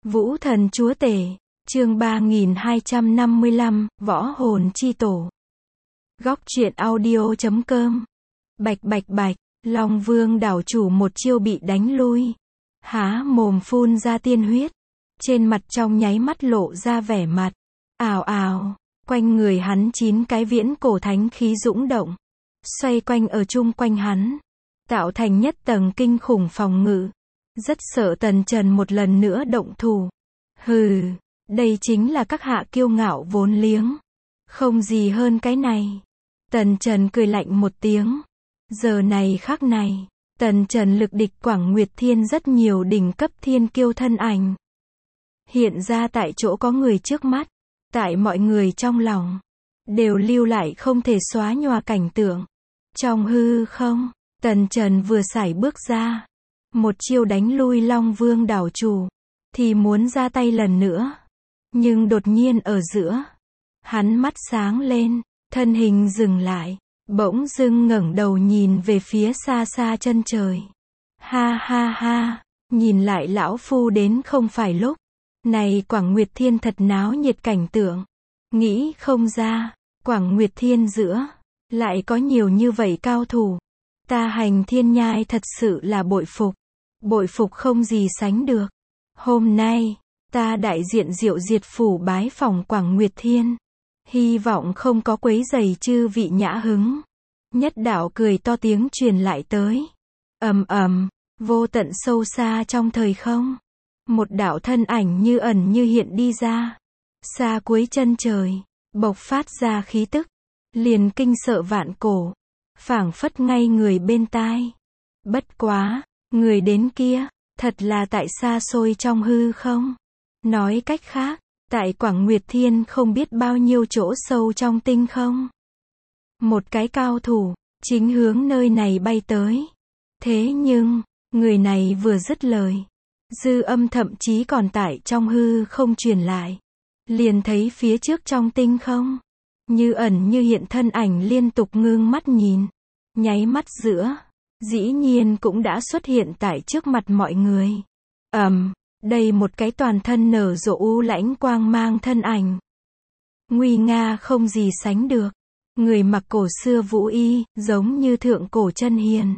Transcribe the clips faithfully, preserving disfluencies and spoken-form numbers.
Vũ thần chúa tể, chương ba nghìn hai trăm năm mươi lăm, võ hồn chi tổ. Góc truyện audio chấm com. Bạch bạch bạch, Long Vương đảo chủ một chiêu bị đánh lui. Há mồm phun ra tiên huyết. Trên mặt trong nháy mắt lộ ra vẻ mặt. Ào ào, quanh người hắn chín cái viễn cổ thánh khí dũng động. Xoay quanh ở chung quanh hắn. Tạo thành nhất tầng kinh khủng phòng ngự. Rất sợ Tần Trần một lần nữa động thủ. Hừ, đây chính là các hạ kiêu ngạo vốn liếng. Không gì hơn cái này. Tần Trần cười lạnh một tiếng. Giờ này khắc này, Tần Trần lực địch Quảng Nguyệt Thiên rất nhiều đỉnh cấp thiên kiêu thân ảnh. Hiện ra tại chỗ có người trước mắt, tại mọi người trong lòng, đều lưu lại không thể xóa nhòa cảnh tượng. Trong hư không, Tần Trần vừa sải bước ra, một chiêu đánh lui Long Vương đảo chủ, thì muốn ra tay lần nữa. Nhưng đột nhiên ở giữa, hắn mắt sáng lên, thân hình dừng lại, bỗng dưng ngẩng đầu nhìn về phía xa xa chân trời. Ha ha ha, nhìn lại lão phu đến không phải lúc. Này Quảng Nguyệt Thiên thật náo nhiệt cảnh tượng. Nghĩ không ra, Quảng Nguyệt Thiên giữa, lại có nhiều như vậy cao thủ. Ta Hành Thiên Nhai thật sự là bội phục. Bội phục không gì sánh được. Hôm nay, ta đại diện Diệu Diệt Phủ bái phỏng Quảng Nguyệt Thiên. Hy vọng không có quấy rầy chư vị nhã hứng. Nhất đạo cười to tiếng truyền lại tới. Ầm ầm, vô tận sâu xa trong thời không. Một đạo thân ảnh như ẩn như hiện đi ra. Xa cuối chân trời, bộc phát ra khí tức. Liền kinh sợ vạn cổ. Phảng phất ngay người bên tai. Bất quá, người đến kia, thật là tại xa xôi trong hư không. Nói cách khác, tại Quảng Nguyệt Thiên không biết bao nhiêu chỗ sâu trong tinh không. Một cái cao thủ, chính hướng nơi này bay tới. Thế nhưng, người này vừa dứt lời. Dư âm thậm chí còn tại trong hư không truyền lại. Liền thấy phía trước trong tinh không. Như ẩn như hiện thân ảnh liên tục ngưng mắt nhìn. Nháy mắt giữa. Dĩ nhiên cũng đã xuất hiện tại trước mặt mọi người. Ầm, um, đây một cái toàn thân nở rộ u lãnh quang mang thân ảnh. Nguy nga không gì sánh được. Người mặc cổ xưa vũ y, giống như thượng cổ chân hiền.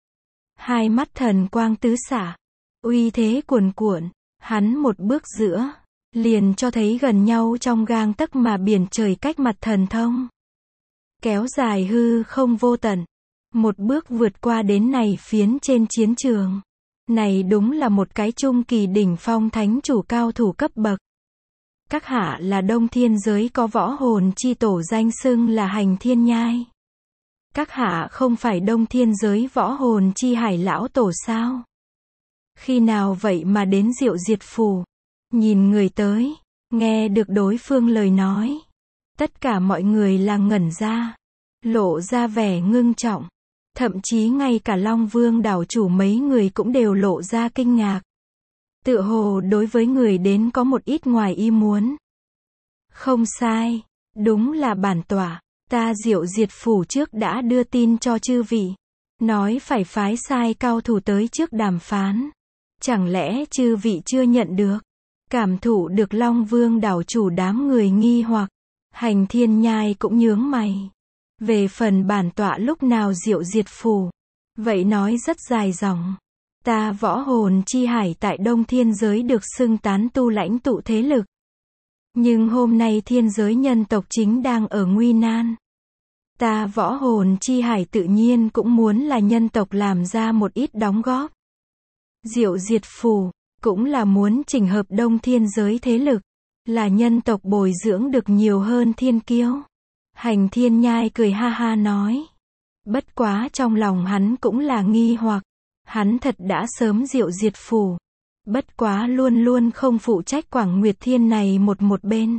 Hai mắt thần quang tứ xạ. Uy thế cuồn cuộn. Hắn một bước giữa. Liền cho thấy gần nhau trong gang tấc mà biển trời cách mặt thần thông. Kéo dài hư không vô tận. Một bước vượt qua đến này phiến trên chiến trường. Này đúng là một cái trung kỳ đỉnh phong thánh chủ cao thủ cấp bậc. Các hạ là Đông Thiên giới có võ hồn chi tổ danh xưng là Hành Thiên Nhai. Các hạ không phải Đông Thiên giới võ hồn chi Hải lão tổ sao? Khi nào vậy mà đến Diệu Diệt Phủ? Nhìn người tới, nghe được đối phương lời nói. Tất cả mọi người là ngẩn ra. Lộ ra vẻ ngưng trọng. Thậm chí ngay cả Long Vương đảo chủ mấy người cũng đều lộ ra kinh ngạc. Tựa hồ đối với người đến có một ít ngoài ý muốn. Không sai, đúng là bản tọa, ta Diệu Diệt Phủ trước đã đưa tin cho chư vị. Nói phải phái sai cao thủ tới trước đàm phán. Chẳng lẽ chư vị chưa nhận được? Cảm thụ được Long Vương đảo chủ đám người nghi hoặc. Hành Thiên Nhai cũng nhướng mày. Về phần bản tọa lúc nào Diệu Diệt Phủ. Vậy nói rất dài dòng. Ta võ hồn chi hải tại Đông Thiên giới được xưng tán tu lãnh tụ thế lực. Nhưng hôm nay thiên giới nhân tộc chính đang ở nguy nan. Ta võ hồn chi hải tự nhiên cũng muốn là nhân tộc làm ra một ít đóng góp. Diệu Diệt Phủ cũng là muốn chỉnh hợp Đông Thiên giới thế lực. Là nhân tộc bồi dưỡng được nhiều hơn thiên kiêu. Hành Thiên Nhai cười ha ha nói. Bất quá trong lòng hắn cũng là nghi hoặc. Hắn thật đã sớm Diệu Diệt Phủ. Bất quá luôn luôn không phụ trách Quảng Nguyệt Thiên này một một bên.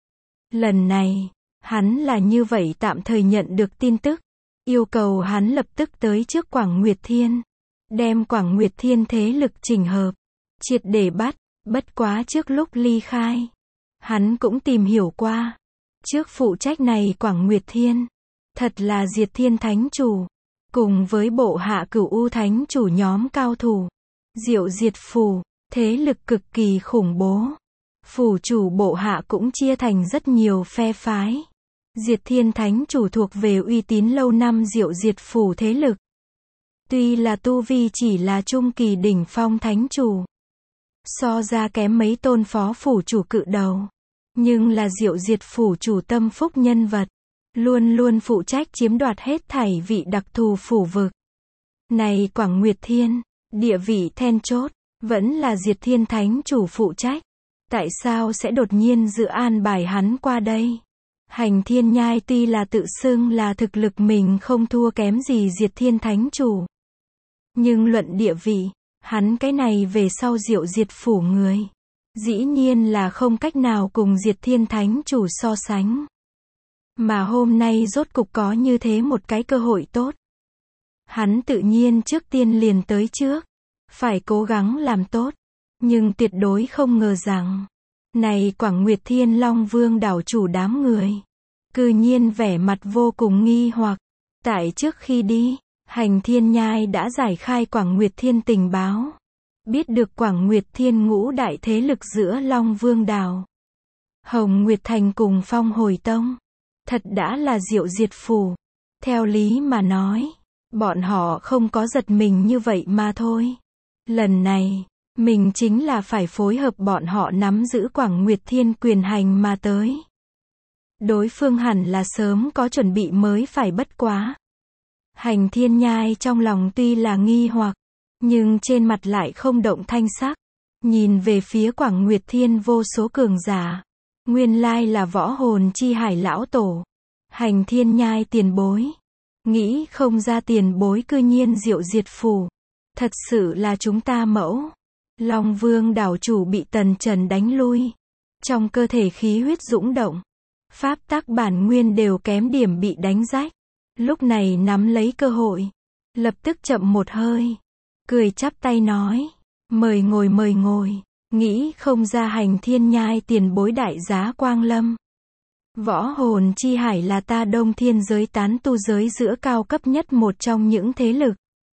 Lần này, hắn là như vậy tạm thời nhận được tin tức. Yêu cầu hắn lập tức tới trước Quảng Nguyệt Thiên. Đem Quảng Nguyệt Thiên thế lực chỉnh hợp. Triệt để bắt. Bất quá trước lúc ly khai. Hắn cũng tìm hiểu qua. Trước phụ trách này Quảng Nguyệt Thiên. Thật là Diệt Thiên Thánh Chủ. Cùng với bộ hạ Cửu U Thánh Chủ nhóm cao thủ. Diệu Diệt Phủ. thế lực cực kỳ khủng bố. Phủ chủ bộ hạ cũng chia thành rất nhiều phe phái. Diệt Thiên Thánh Chủ thuộc về uy tín lâu năm Diệu Diệt Phủ thế lực. Tuy là tu vi chỉ là trung kỳ đỉnh phong thánh chủ, so ra kém mấy tôn phó phủ chủ cự đầu, nhưng là Diệu Diệt Phủ chủ tâm phúc nhân vật, luôn luôn phụ trách chiếm đoạt hết thảy vị đặc thù phủ vực. Này Quảng Nguyệt Thiên, địa vị then chốt, vẫn là Diệt Thiên Thánh Chủ phụ trách. Tại sao sẽ đột nhiên dự an bài hắn qua đây? Hành Thiên Nhai tuy là tự xưng là thực lực mình không thua kém gì Diệt Thiên Thánh Chủ, nhưng luận địa vị, hắn cái này về sau Diệu Diệt Phủ người, dĩ nhiên là không cách nào cùng Diệt Thiên Thánh Chủ so sánh. Mà hôm nay rốt cục có như thế một cái cơ hội tốt. Hắn tự nhiên trước tiên liền tới trước, phải cố gắng làm tốt, nhưng tuyệt đối không ngờ rằng, này Quảng Nguyệt Thiên Long Vương đảo chủ đám người, cư nhiên vẻ mặt vô cùng nghi hoặc. Tại trước khi đi, Hành Thiên Nhai đã giải khai Quảng Nguyệt Thiên tình báo, biết được Quảng Nguyệt Thiên ngũ đại thế lực giữa Long Vương đảo, Hồng Nguyệt Thành cùng Phong Hồi Tông, thật đã là Diệu Diệt Phủ. Theo lý mà nói, bọn họ không có giật mình như vậy mà thôi. Lần này, mình chính là phải phối hợp bọn họ nắm giữ Quảng Nguyệt Thiên quyền hành mà tới. Đối phương hẳn là sớm có chuẩn bị mới phải bất quá. Hành Thiên Nhai trong lòng tuy là nghi hoặc, nhưng trên mặt lại không động thanh sắc. Nhìn về phía Quảng Nguyệt Thiên vô số cường giả. Nguyên lai là Võ Hồn Chi Hải lão tổ. Hành Thiên Nhai tiền bối. Nghĩ không ra tiền bối cư nhiên Diệu Diệt Phủ. Thật sự là chúng ta mẫu. Long Vương đảo chủ bị Tần Trần đánh lui. Trong cơ thể khí huyết dũng động. Pháp tắc bản nguyên đều kém điểm bị đánh rách. Lúc này nắm lấy cơ hội. Lập tức chậm một hơi. Cười chắp tay nói. Mời ngồi mời ngồi. Nghĩ không ra Hành Thiên Nhai tiền bối đại giá quang lâm. Võ Hồn Chi Hải là ta Đông Thiên giới tán tu giới giữa cao cấp nhất một trong những thế lực.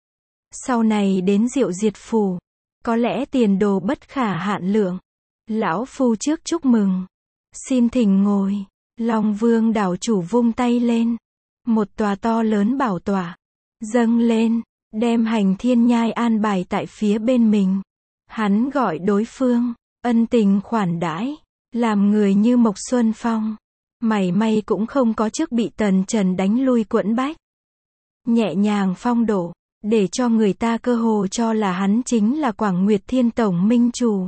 Sau này đến Diệu Diệt Phủ, có lẽ tiền đồ bất khả hạn lượng. Lão phu trước chúc mừng. Xin thỉnh ngồi. Long Vương đảo chủ vung tay lên. Một tòa to lớn bảo tọa dâng lên, đem Hành Thiên Nhai an bài tại phía bên mình. Hắn gọi đối phương, ân tình khoản đãi, làm người như Mộc Xuân Phong. Mảy may cũng không có trước bị Tần Trần đánh lui quẫn bách. Nhẹ nhàng phong độ, để cho người ta cơ hồ cho là hắn chính là Quảng Nguyệt Thiên Tổng Minh Chủ.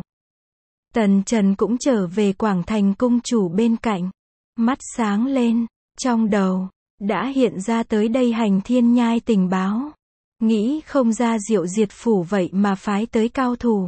Tần Trần cũng trở về Quảng Thành Cung Chủ bên cạnh. Mắt sáng lên, trong đầu, đã hiện ra tới đây Hành Thiên Nhai tình báo. Nghĩ không ra Diệu Diệt Phủ vậy mà phái tới cao thủ.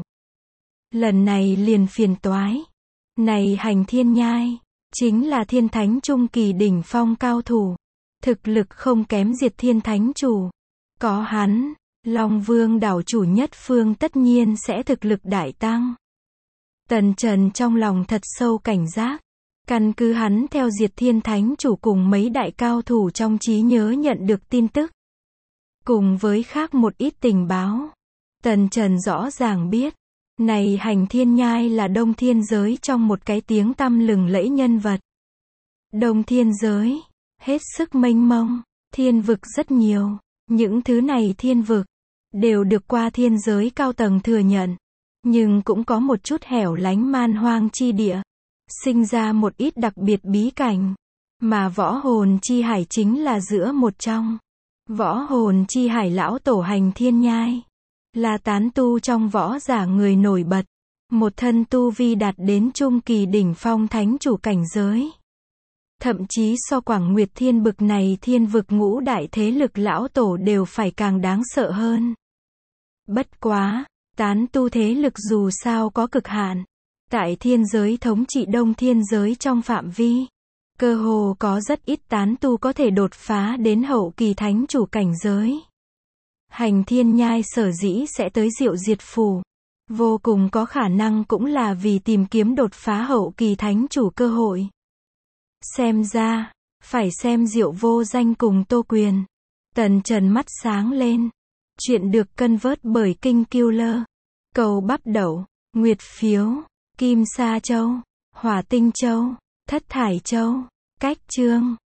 Lần này liền phiền toái. Này Hành Thiên Nhai, chính là Thiên Thánh Trung Kỳ đỉnh phong cao thủ. Thực lực không kém Diệt Thiên Thánh Chủ. Có hắn, Long Vương đảo chủ nhất phương tất nhiên sẽ thực lực đại tăng. Tần Trần trong lòng thật sâu cảnh giác. Căn cứ hắn theo Diệt Thiên Thánh Chủ cùng mấy đại cao thủ trong trí nhớ nhận được tin tức. Cùng với khác một ít tình báo. Tần Trần rõ ràng biết. Này Hành Thiên Nhai là Đông Thiên giới trong một cái tiếng tăm lừng lẫy nhân vật. Đông Thiên giới, hết sức mênh mông, thiên vực rất nhiều. Những thứ này thiên vực, đều được qua thiên giới cao tầng thừa nhận. Nhưng cũng có một chút hẻo lánh man hoang chi địa. Sinh ra một ít đặc biệt bí cảnh. Mà Võ Hồn Chi Hải chính là giữa một trong. Võ Hồn Chi Hải lão tổ Hành Thiên Nhai. Là tán tu trong võ giả người nổi bật. Một thân tu vi đạt đến trung kỳ đỉnh phong thánh chủ cảnh giới. Thậm chí so Quảng Nguyệt Thiên bực này thiên vực ngũ đại thế lực lão tổ đều phải càng đáng sợ hơn. Bất quá, tán tu thế lực dù sao có cực hạn. Tại thiên giới thống trị Đông Thiên giới trong phạm vi, cơ hồ có rất ít tán tu có thể đột phá đến hậu kỳ thánh chủ cảnh giới. Hành Thiên Nhai sở dĩ sẽ tới Diệu Diệt Phủ, vô cùng có khả năng cũng là vì tìm kiếm đột phá hậu kỳ thánh chủ cơ hội. Xem ra, phải xem Diệu Vô Danh cùng Tô Quyền. Tần Trần mắt sáng lên. Chuyện được cân vớt bởi Kinh Killer. Cầu bắp đậu. Nguyệt Phiếu, Kim Sa Châu, Hỏa Tinh Châu, Thất Thải Châu, Cách Chương.